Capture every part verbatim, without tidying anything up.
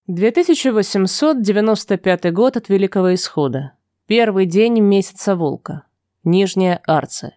две тысячи восемьсот девяносто пятый год от Великого Исхода. Первый день месяца Волка. Нижняя Арция.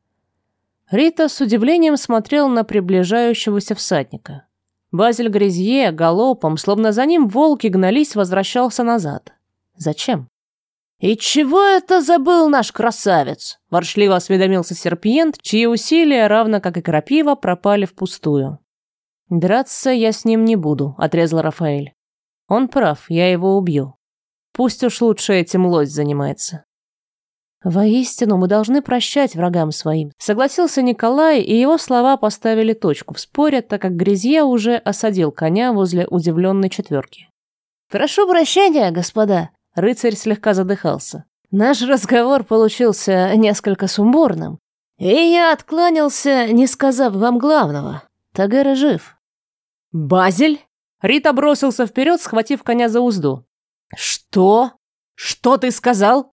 Рита с удивлением смотрела на приближающегося всадника. Базиль Грязье галопом, словно за ним волки гнались, возвращался назад. Зачем? «И чего это забыл наш красавец?» – ворчливо осведомился Серпиент, чьи усилия, равно как и крапива, пропали впустую. «Драться я с ним не буду», – отрезал Рафаэль. «Он прав, я его убью. Пусть уж лучше этим лось занимается». «Воистину, мы должны прощать врагам своим», — согласился Николай, и его слова поставили точку в споре, так как Грязье уже осадил коня возле удивленной четверки. «Прошу прощения, господа», — рыцарь слегка задыхался. «Наш разговор получился несколько сумбурным, и я откланялся, не сказав вам главного. Тагера жив». «Базиль?» — Рита бросился вперед, схватив коня за узду. «Что? Что ты сказал?»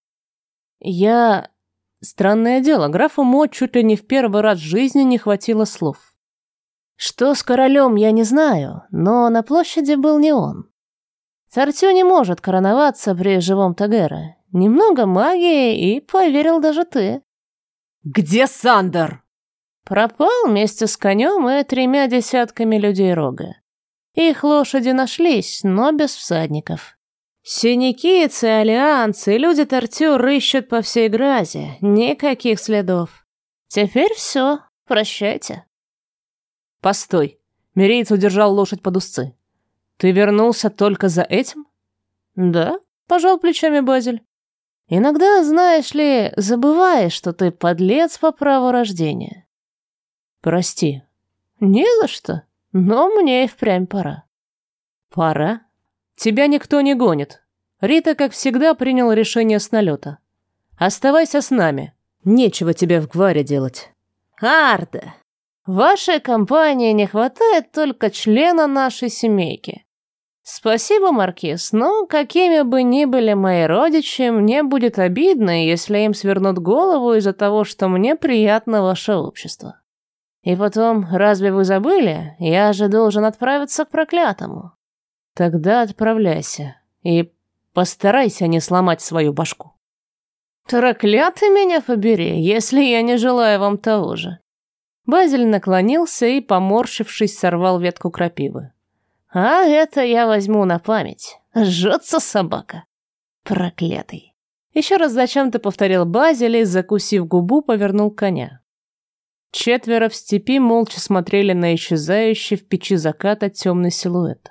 «Я...» Странное дело, графу Мо чуть ли не в первый раз в жизни не хватило слов. «Что с королем, я не знаю, но на площади был не он. Тартю не может короноваться при живом Тагера. Немного магии, и поверил даже ты». «Где Сандер?» «Пропал вместе с конем и тремя десятками людей Рога. Их лошади нашлись, но без всадников. Синяки, циолианцы и люди Тартю рыщут по всей Гразе. Никаких следов. Теперь все. Прощайте». «Постой». Миреец удержал лошадь под узцы. «Ты вернулся только за этим?» «Да», — пожал плечами Базиль. «Иногда, знаешь ли, забываешь, что ты подлец по праву рождения». «Прости». «Не за что, но мне и впрямь пора». «Пора?» «Тебя никто не гонит». Рита, как всегда, принял решение с налета. «Оставайся с нами. Нечего тебе в Гваре делать». «Арда, вашей компании не хватает только члена нашей семейки. Спасибо, Маркиз, но какими бы ни были мои родичи, мне будет обидно, если им свернут голову из-за того, что мне приятно ваше общество. И потом, разве вы забыли? Я же должен отправиться к проклятому». «Тогда отправляйся и постарайся не сломать свою башку». «Проклятый меня побери, если я не желаю вам того же». Базиль наклонился и, поморщившись, сорвал ветку крапивы. «А это я возьму на память. Жжется собака. Проклятый». Еще раз зачем-то повторил Базиль и, закусив губу, повернул коня. Четверо в степи молча смотрели на исчезающий в печи заката темный силуэт.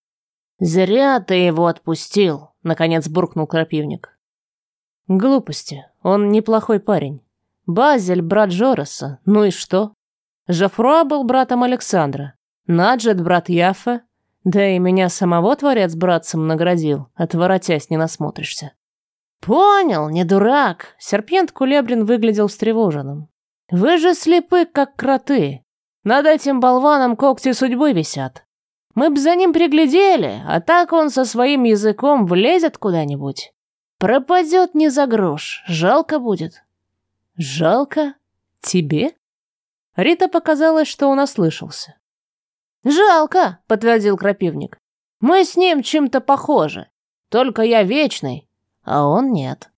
«Зря ты его отпустил», — наконец буркнул крапивник. «Глупости. Он неплохой парень. Базиль — брат Жороса. Ну и что? Жофруа был братом Александра. Наджет — брат Яффа. Да и меня самого творец братцем наградил. Отворотясь, не насмотришься». «Понял, не дурак». Серпент Кулебрин выглядел встревоженным. «Вы же слепы, как кроты. Над этим болваном когти судьбы висят. Мы б за ним приглядели, а так он со своим языком влезет куда-нибудь. Пропадет не за грош, жалко будет». «Жалко? Тебе?» Рита показалось, что он ослышался. «Жалко», — подтвердил крапивник. «Мы с ним чем-то похожи. Только я вечный, а он нет».